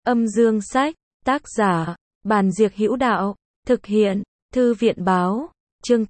Âm dương sách, tác giả, Bàn Diệc Hữu Đạo, thực hiện, Thư viện báo, chương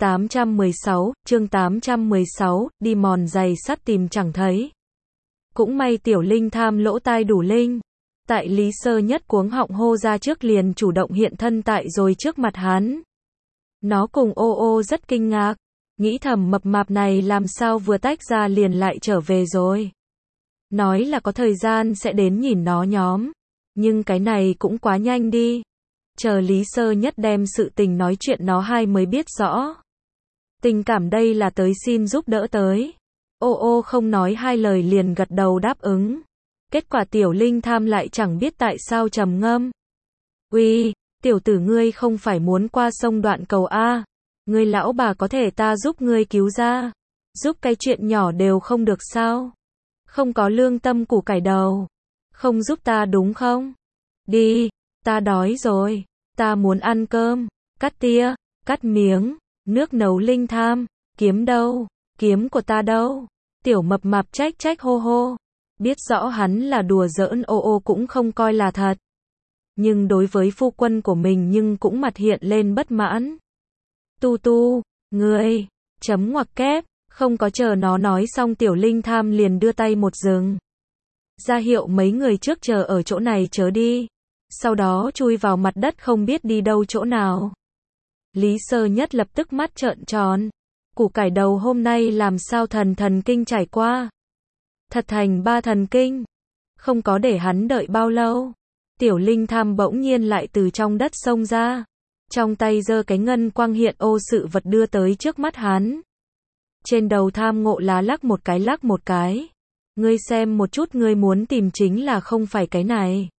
816, đi mòn giày sắt tìm chẳng thấy. Cũng may Tiểu Linh Tham lỗ tai đủ linh. Tại Lý Sơ Nhất cuống họng hô ra trước liền chủ động hiện thân tại rồi trước mặt hắn. Nó cùng ô ô rất kinh ngạc, nghĩ thầm mập mạp này làm sao vừa tách ra liền lại trở về rồi. Nói là có thời gian sẽ đến nhìn nó nhóm. Nhưng cái này cũng quá nhanh đi. Chờ Lý Sơ Nhất đem sự tình nói chuyện nó hai mới biết rõ. Tình cảm đây là tới xin giúp đỡ tới. Ô ô không nói hai lời liền gật đầu đáp ứng. Kết quả Tiểu Linh Tham lại chẳng biết tại sao trầm ngâm. Uy, tiểu tử ngươi không phải muốn qua sông Đoạn Cầu a? Ngươi lão bà có thể ta giúp ngươi cứu ra. Giúp cái chuyện nhỏ đều không được sao? Không có lương tâm củ cải đầu. Không giúp ta đúng không? Đi, ta đói rồi. Ta muốn ăn cơm. Cắt tia, cắt miếng. Nước nấu Linh Tham. Kiếm đâu? Kiếm của ta đâu? Tiểu mập mạp trách hô hô. Biết rõ hắn là đùa giỡn ô ô cũng không coi là thật. Nhưng đối với phu quân của mình nhưng cũng mặt hiện lên bất mãn. Tu, ngươi, chấm ngoặc kép, không có chờ nó nói xong Tiểu Linh Tham liền đưa tay một dừng. Ra hiệu mấy người trước chờ ở chỗ này chớ đi. Sau đó chui vào mặt đất không biết đi đâu chỗ nào. Lý Sơ Nhất lập tức mắt trợn tròn. Củ cải đầu hôm nay làm sao thần kinh trải qua. Thật thành ba thần kinh. Không có để hắn đợi bao lâu. Tiểu Linh Tham bỗng nhiên lại từ trong đất xông ra. Trong tay giơ cái ngân quang hiện ô sự vật đưa tới trước mắt hắn. Trên đầu Tham Ngộ lá lắc một cái. Ngươi xem một chút ngươi muốn tìm chính là không phải cái này.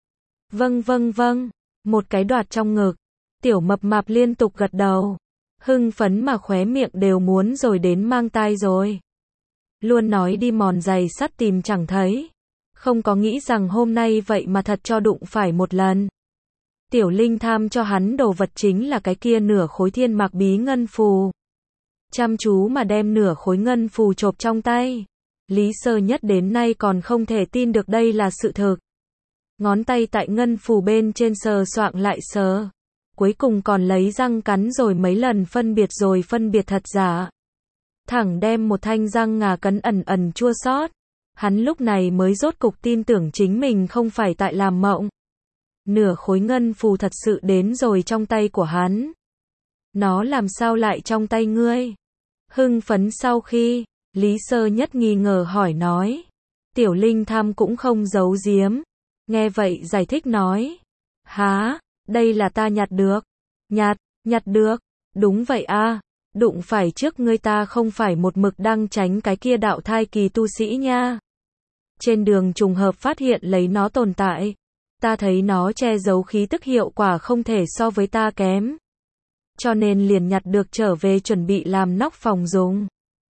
Vâng. Một cái đoạt trong ngực. Tiểu mập mạp liên tục gật đầu. Hưng phấn mà khóe miệng đều muốn rồi đến mang tai rồi. Luôn nói đi mòn giày sắt tìm chẳng thấy. Không có nghĩ rằng hôm nay vậy mà thật cho đụng phải một lần. Tiểu Linh Tham cho hắn đồ vật chính là cái kia nửa khối thiên mạc bí ngân phù. Chăm chú mà đem nửa khối ngân phù chộp trong tay. Lý Sơ Nhất đến nay còn không thể tin được đây là sự thực. Ngón tay tại ngân phù bên trên sờ soạng lại sờ. Cuối cùng còn lấy răng cắn rồi mấy lần phân biệt thật giả. Thẳng đem một thanh răng ngà cắn ẩn chua xót. Hắn lúc này mới rốt cục tin tưởng chính mình không phải tại làm mộng. Nửa khối ngân phù thật sự đến rồi trong tay của hắn. Nó làm sao lại trong tay ngươi? Hưng phấn sau khi, Lý Sơ Nhất nghi ngờ hỏi nói. Tiểu Linh Tham cũng không giấu giếm. Nghe vậy giải thích nói. Hả, đây là ta nhặt được. Nhặt được. Đúng vậy a. Đụng phải trước ngươi ta không phải một mực đang tránh cái kia đạo thai kỳ tu sĩ nha. Trên đường trùng hợp phát hiện lấy nó tồn tại. Ta thấy nó che giấu khí tức hiệu quả không thể so với ta kém. Cho nên liền nhặt được trở về chuẩn bị làm nóc phòng dùng.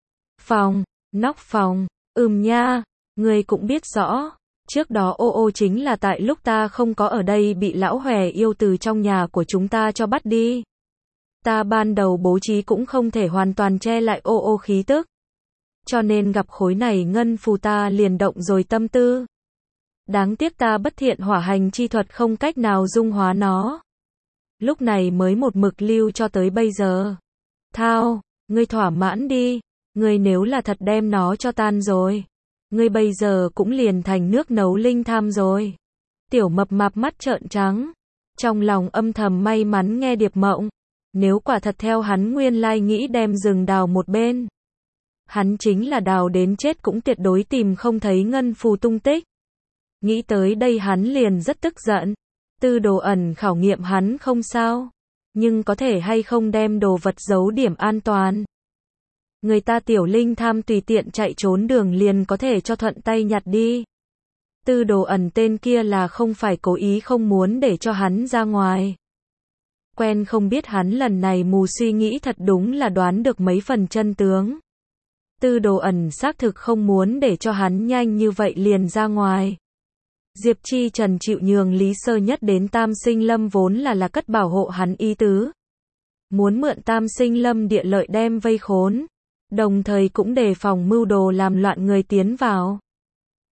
Nóc phòng, nha, ngươi cũng biết rõ. Trước đó ô ô chính là tại lúc ta không có ở đây bị lão hòe yêu từ trong nhà của chúng ta cho bắt đi. Ta ban đầu bố trí cũng không thể hoàn toàn che lại ô ô khí tức. Cho nên gặp khối này ngân phù ta liền động rồi tâm tư. Đáng tiếc ta bất thiện hỏa hành chi thuật không cách nào dung hóa nó. Lúc này mới một mực lưu cho tới bây giờ. Thao, ngươi thỏa mãn đi. Ngươi nếu là thật đem nó cho tan rồi. Ngươi bây giờ cũng liền thành nước nấu Linh Tham rồi. Tiểu mập mạp mắt trợn trắng. Trong lòng âm thầm may mắn nghe điệp mộng. Nếu quả thật theo hắn nguyên lai nghĩ đem rừng đào một bên. Hắn chính là đào đến chết cũng tuyệt đối tìm không thấy ngân phù tung tích. Nghĩ tới đây hắn liền rất tức giận. Tư đồ ẩn khảo nghiệm hắn không sao. Nhưng có thể hay không đem đồ vật giấu điểm an toàn. Người ta Tiểu Linh Tham tùy tiện chạy trốn đường liền có thể cho thuận tay nhặt đi. Tư đồ ẩn tên kia là không phải cố ý không muốn để cho hắn ra ngoài. Quen không biết hắn lần này mù suy nghĩ thật đúng là đoán được mấy phần chân tướng. Tư đồ ẩn xác thực không muốn để cho hắn nhanh như vậy liền ra ngoài. Diệp Chi Trần chịu nhường Lý Sơ Nhất đến Tam Sinh Lâm vốn là cất bảo hộ hắn ý tứ. Muốn mượn Tam Sinh Lâm địa lợi đem vây khốn. Đồng thời cũng đề phòng mưu đồ làm loạn người tiến vào.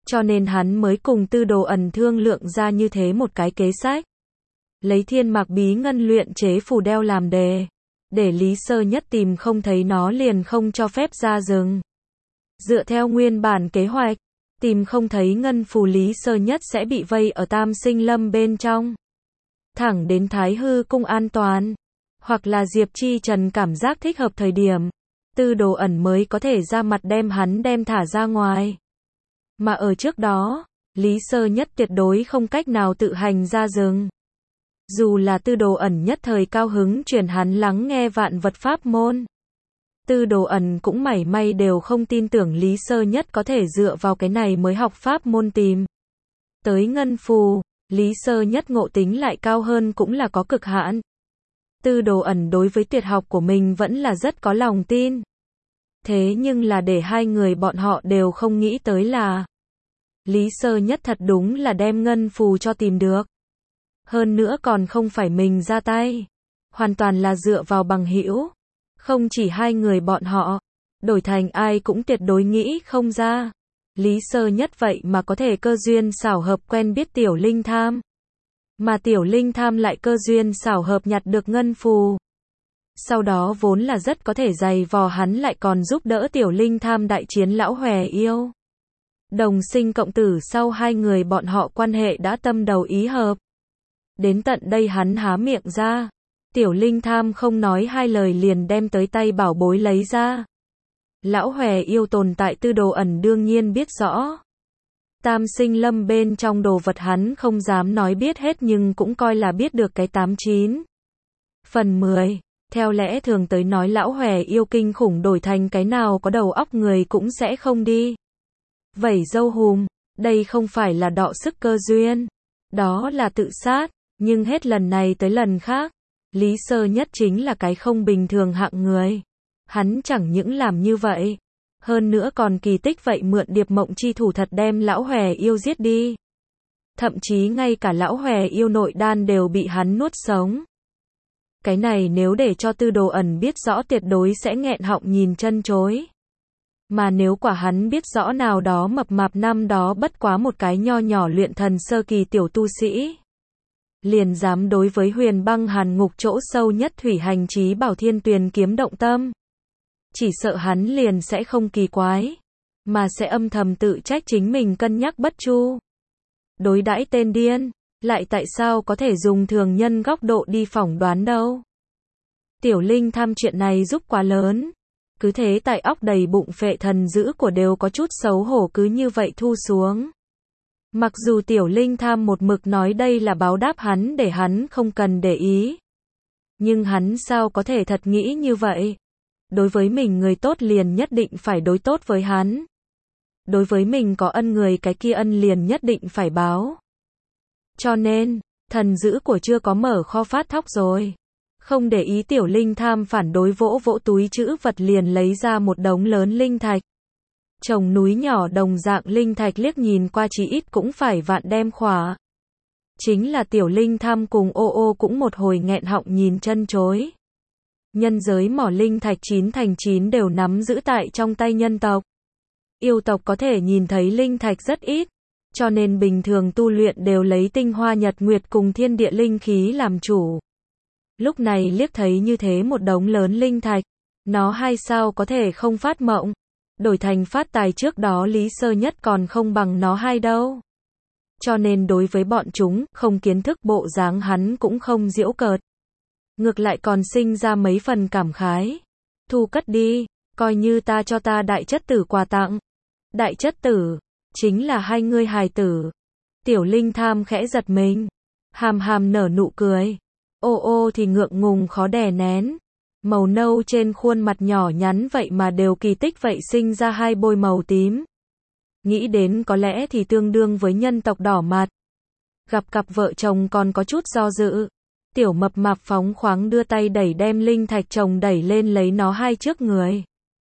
Cho nên hắn mới cùng Tư Đồ Ẩn thương lượng ra như thế một cái kế sách. Lấy thiên mạc bí ngân luyện chế phù đeo làm đề. Để Lý Sơ Nhất tìm không thấy nó liền không cho phép ra rừng. Dựa theo nguyên bản kế hoạch, tìm không thấy ngân phù Lý Sơ Nhất sẽ bị vây ở Tam Sinh Lâm bên trong. Thẳng đến Thái Hư Cung an toàn. Hoặc là Diệp Chi Trần cảm giác thích hợp thời điểm. Tư Đồ Ẩn mới có thể ra mặt đem hắn thả ra ngoài. Mà ở trước đó, Lý Sơ Nhất tuyệt đối không cách nào tự hành ra rừng. Dù là Tư Đồ Ẩn nhất thời cao hứng truyền hắn lắng nghe vạn vật pháp môn. Tư Đồ Ẩn cũng mảy may đều không tin tưởng Lý Sơ Nhất có thể dựa vào cái này mới học pháp môn tìm tới ngân phù. Lý Sơ Nhất ngộ tính lại cao hơn cũng là có cực hạn. Tư Đồ Ẩn đối với tuyệt học của mình vẫn là rất có lòng tin. Thế nhưng là để hai người bọn họ đều không nghĩ tới là Lý Sơ Nhất thật đúng là đem ngân phù cho tìm được. Hơn nữa còn không phải mình ra tay. Hoàn toàn là dựa vào bằng hữu. Không chỉ hai người bọn họ. Đổi thành ai cũng tuyệt đối nghĩ không ra. Lý Sơ Nhất vậy mà có thể cơ duyên xảo hợp quen biết Tiểu Linh Tham. Mà Tiểu Linh Tham lại cơ duyên xảo hợp nhặt được ngân phù. Sau đó vốn là rất có thể giày vò hắn lại còn giúp đỡ Tiểu Linh Tham đại chiến lão hòe yêu. Đồng sinh cộng tử sau hai người bọn họ quan hệ đã tâm đầu ý hợp. Đến tận đây hắn há miệng ra. Tiểu Linh Tham không nói hai lời liền đem tới tay bảo bối lấy ra. Lão hòe yêu tồn tại Tư Đồ Ẩn đương nhiên biết rõ. Tam Sinh Lâm bên trong đồ vật hắn không dám nói biết hết nhưng cũng coi là biết được cái 89 phần 10. Theo lẽ thường tới nói lão hòe yêu kinh khủng đổi thành cái nào có đầu óc người cũng sẽ không đi. Vẩy dâu hùm, đây không phải là đọ sức cơ duyên. Đó là tự sát, nhưng hết lần này tới lần khác. Lý Sơ Nhất chính là cái không bình thường hạng người. Hắn chẳng những làm như vậy. Hơn nữa còn kỳ tích vậy mượn điệp mộng chi thủ thật đem lão hòe yêu giết đi. Thậm chí ngay cả lão hòe yêu nội đan đều bị hắn nuốt sống. Cái này nếu để cho Tư Đồ Ẩn biết rõ tuyệt đối sẽ nghẹn họng nhìn chân chối. Mà nếu quả hắn biết rõ nào đó mập mạp năm đó bất quá một cái nho nhỏ luyện thần sơ kỳ tiểu tu sĩ. Liền dám đối với Huyền Băng Hàn Ngục chỗ sâu nhất thủy hành chí bảo Thiên Tuyền kiếm động tâm. Chỉ sợ hắn liền sẽ không kỳ quái. Mà sẽ âm thầm tự trách chính mình cân nhắc bất chu. Đối đãi tên điên. Lại tại sao có thể dùng thường nhân góc độ đi phỏng đoán đâu. Tiểu Linh Tham chuyện này giúp quá lớn. Cứ thế tại óc đầy bụng phệ thần dữ của đều có chút xấu hổ cứ như vậy thu xuống. Mặc dù Tiểu Linh Tham một mực nói đây là báo đáp hắn để hắn không cần để ý. Nhưng hắn sao có thể thật nghĩ như vậy. Đối với mình người tốt liền nhất định phải đối tốt với hắn. Đối với mình có ân người cái kia ân liền nhất định phải báo. Cho nên, thần dữ của chưa có mở kho phát thóc rồi. Không để ý Tiểu Linh Tham phản đối vỗ vỗ túi trữ vật liền lấy ra một đống lớn linh thạch. Chồng núi nhỏ đồng dạng linh thạch liếc nhìn qua chỉ ít cũng phải vạn đem khỏa. Chính là Tiểu Linh Tham cùng ô ô cũng một hồi nghẹn họng nhìn chân chối. Nhân giới mỏ linh thạch 9 thành 9 đều nắm giữ tại trong tay nhân tộc. Yêu tộc có thể nhìn thấy linh thạch rất ít. Cho nên bình thường tu luyện đều lấy tinh hoa nhật nguyệt cùng thiên địa linh khí làm chủ. Lúc này liếc thấy như thế một đống lớn linh thạch. Nó hay sao có thể không phát mộng. Đổi thành phát tài trước đó Lý Sơ Nhất còn không bằng nó hay đâu. Cho nên đối với bọn chúng, không kiến thức bộ dáng hắn cũng không giễu cợt. Ngược lại còn sinh ra mấy phần cảm khái. Thu cất đi, coi như ta cho ta đại chất tử quà tặng. Đại chất tử, chính là hai ngươi hài tử. Tiểu Linh Tham khẽ giật mình. Hàm hàm nở nụ cười. Ô ô thì ngượng ngùng khó đè nén. Màu nâu trên khuôn mặt nhỏ nhắn vậy mà đều kỳ tích vậy sinh ra hai bôi màu tím. Nghĩ đến có lẽ thì tương đương với nhân tộc đỏ mặt. Gặp cặp vợ chồng còn có chút do dự. Tiểu mập mạp phóng khoáng đưa tay đẩy đem linh thạch chồng đẩy lên lấy nó hai trước người.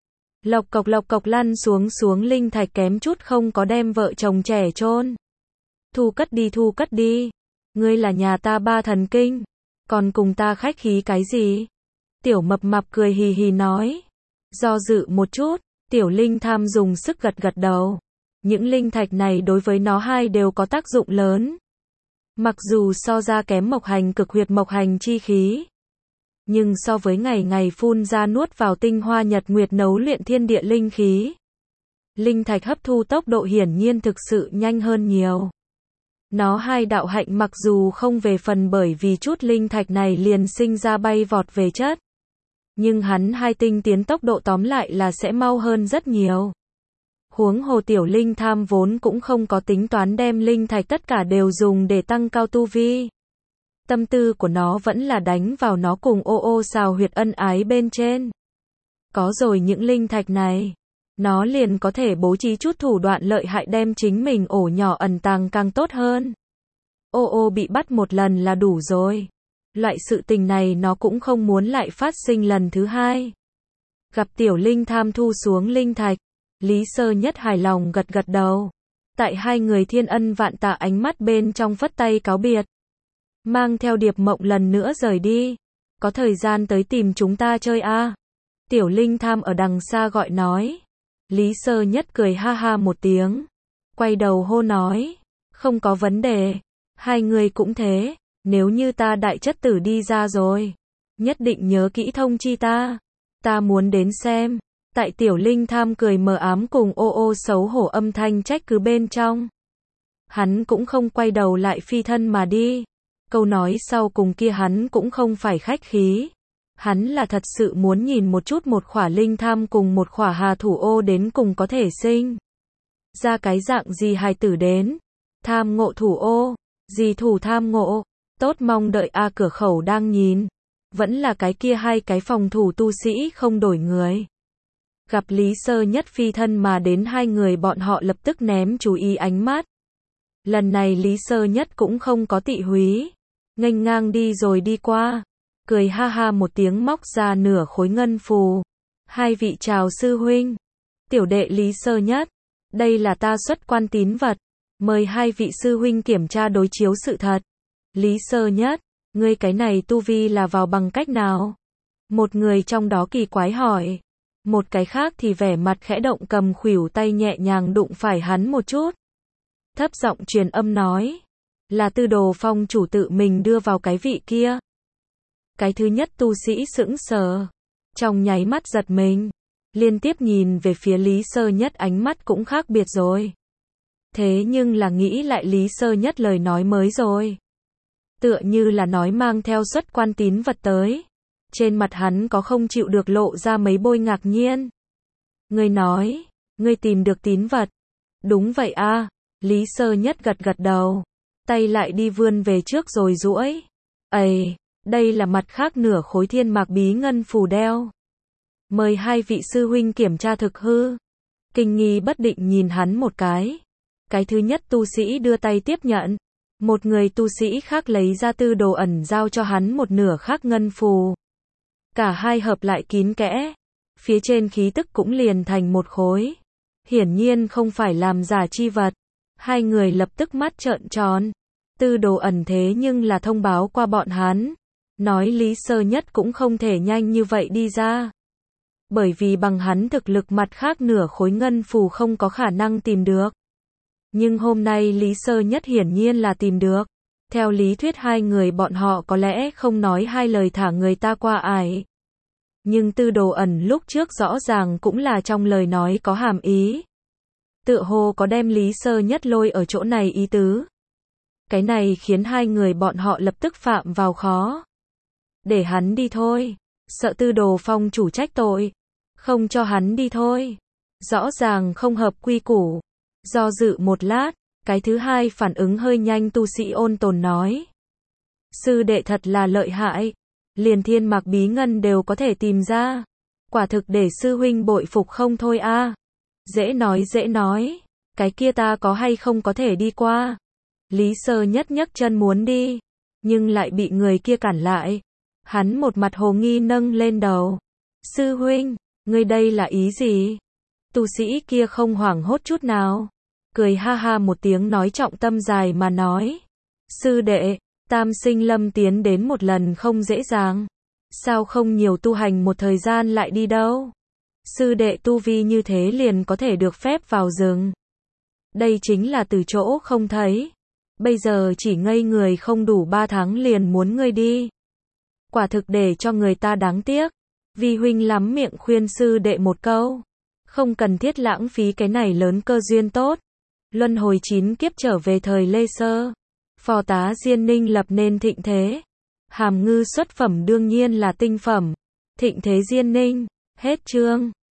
Lộc cộc lăn xuống linh thạch kém chút không có đem vợ chồng trẻ chôn. Thu cất đi. Ngươi là nhà ta ba thần kinh. Còn cùng ta khách khí cái gì? Tiểu mập mạp cười hì hì nói. Do dự một chút, Tiểu Linh Tham dùng sức gật gật đầu. Những linh thạch này đối với nó hai đều có tác dụng lớn. Mặc dù so ra kém mộc hành cực huyệt mộc hành chi khí, nhưng so với ngày ngày phun ra nuốt vào tinh hoa nhật nguyệt nấu luyện thiên địa linh khí, linh thạch hấp thu tốc độ hiển nhiên thực sự nhanh hơn nhiều. Nó hai đạo hạnh mặc dù không về phần bởi vì chút linh thạch này liền sinh ra bay vọt về chất, nhưng hắn hai tinh tiến tốc độ tóm lại là sẽ mau hơn rất nhiều. Huống hồ tiểu linh tham vốn cũng không có tính toán đem linh thạch tất cả đều dùng để tăng cao tu vi. Tâm tư của nó vẫn là đánh vào nó cùng ô ô xào huyệt ân ái bên trên. Có rồi những linh thạch này, nó liền có thể bố trí chút thủ đoạn lợi hại đem chính mình ổ nhỏ ẩn tàng càng tốt hơn. Ô ô bị bắt một lần là đủ rồi. Loại sự tình này nó cũng không muốn lại phát sinh lần thứ hai. Gặp tiểu linh tham thu xuống linh thạch, Lý Sơ Nhất hài lòng gật gật đầu. Tại hai người thiên ân vạn tạ ánh mắt bên trong phất tay cáo biệt. Mang theo Điệp Mộng lần nữa rời đi. Có thời gian tới tìm chúng ta chơi a. Tiểu linh tham ở đằng xa gọi nói. Lý Sơ Nhất cười ha ha một tiếng. Quay đầu hô nói. Không có vấn đề. Hai người cũng thế. Nếu như ta đại chất tử đi ra rồi, nhất định nhớ kỹ thông chi ta. Ta muốn đến xem. Tại tiểu linh tham cười mờ ám cùng ô ô xấu hổ âm thanh trách cứ bên trong. Hắn cũng không quay đầu lại phi thân mà đi. Câu nói sau cùng kia hắn cũng không phải khách khí. Hắn là thật sự muốn nhìn một chút một khỏa linh tham cùng một khỏa hà thủ ô đến cùng có thể sinh ra cái dạng gì hài tử đến. Tham ngộ thủ ô, gì thủ tham ngộ. Tốt mong đợi a cửa khẩu đang nhìn. Vẫn là cái kia hai cái phòng thủ tu sĩ không đổi người. Gặp Lý Sơ Nhất phi thân mà đến hai người bọn họ lập tức ném chú ý ánh mắt. Lần này Lý Sơ Nhất cũng không có tị húy. Nghênh ngang đi rồi đi qua. Cười ha ha một tiếng móc ra nửa khối ngân phù. Hai vị chào sư huynh. Tiểu đệ Lý Sơ Nhất. Đây là ta xuất quan tín vật. Mời hai vị sư huynh kiểm tra đối chiếu sự thật. Lý Sơ Nhất, ngươi cái này tu vi là vào bằng cách nào? Một người trong đó kỳ quái hỏi. Một cái khác thì vẻ mặt khẽ động cầm khuỷu tay nhẹ nhàng đụng phải hắn một chút. Thấp giọng truyền âm nói. Là Tư Đồ Phong chủ tự mình đưa vào cái vị kia. Cái thứ nhất tu sĩ sững sờ. Trong nháy mắt giật mình. Liên tiếp nhìn về phía Lý Sơ Nhất ánh mắt cũng khác biệt rồi. Thế nhưng là nghĩ lại Lý Sơ Nhất lời nói mới rồi. Tựa như là nói mang theo xuất quan tín vật tới. Trên mặt hắn có không chịu được lộ ra mấy bôi ngạc nhiên. Ngươi nói, ngươi tìm được tín vật. Đúng vậy a. Lý Sơ Nhất gật gật đầu. Tay lại đi vươn về trước rồi duỗi. Ây, đây là mặt khác nửa khối thiên mạc bí ngân phù đeo. Mời hai vị sư huynh kiểm tra thực hư. Kinh nghi bất định nhìn hắn một cái. Cái thứ nhất tu sĩ đưa tay tiếp nhận. Một người tu sĩ khác lấy ra tư đồ ẩn giao cho hắn một nửa khác ngân phù. Cả hai hợp lại kín kẽ. Phía trên khí tức cũng liền thành một khối. Hiển nhiên không phải làm giả chi vật. Hai người lập tức mắt trợn tròn. Tư đồ ẩn thế nhưng là thông báo qua bọn hắn. Nói Lý Sơ Nhất cũng không thể nhanh như vậy đi ra. Bởi vì bằng hắn thực lực mặt khác nửa khối ngân phù không có khả năng tìm được. Nhưng hôm nay Lý Sơ Nhất hiển nhiên là tìm được. Theo lý thuyết hai người bọn họ có lẽ không nói hai lời thả người ta qua ải. Nhưng Tư Đồ Ẩn lúc trước rõ ràng cũng là trong lời nói có hàm ý. Tựa hồ có đem Lý Sơ Nhất lôi ở chỗ này ý tứ. Cái này khiến hai người bọn họ lập tức phạm vào khó. Để hắn đi thôi. Sợ Tư Đồ Phong chủ trách tội. Không cho hắn đi thôi. Rõ ràng không hợp quy củ. Do dự một lát, cái thứ hai phản ứng hơi nhanh tu sĩ ôn tồn nói. Sư đệ thật là lợi hại. Liền thiên mạc bí ngân đều có thể tìm ra. Quả thực để sư huynh bội phục không thôi a. Dễ nói. Cái kia ta có hay không có thể đi qua. Lý Sơ Nhất nhấc chân muốn đi. Nhưng lại bị người kia cản lại. Hắn một mặt hồ nghi nâng lên đầu. Sư huynh, ngươi đây là ý gì? Tu sĩ kia không hoảng hốt chút nào. Cười ha ha một tiếng nói trọng tâm dài mà nói. Sư đệ, tam sinh lâm tiến đến một lần không dễ dàng. Sao không nhiều tu hành một thời gian lại đi đâu? Sư đệ tu vi như thế liền có thể được phép vào rừng. Đây chính là từ chỗ không thấy. Bây giờ chỉ ngây người không đủ 3 tháng liền muốn ngươi đi. Quả thực để cho người ta đáng tiếc. Vi huynh lắm miệng khuyên sư đệ một câu. Không cần thiết lãng phí cái này lớn cơ duyên tốt. Luân hồi 9 kiếp trở về thời Lê Sơ. Phò tá Diên Ninh lập nên thịnh thế. Hàm Ngư xuất phẩm đương nhiên là tinh phẩm. Thịnh thế Diên Ninh. Hết chương.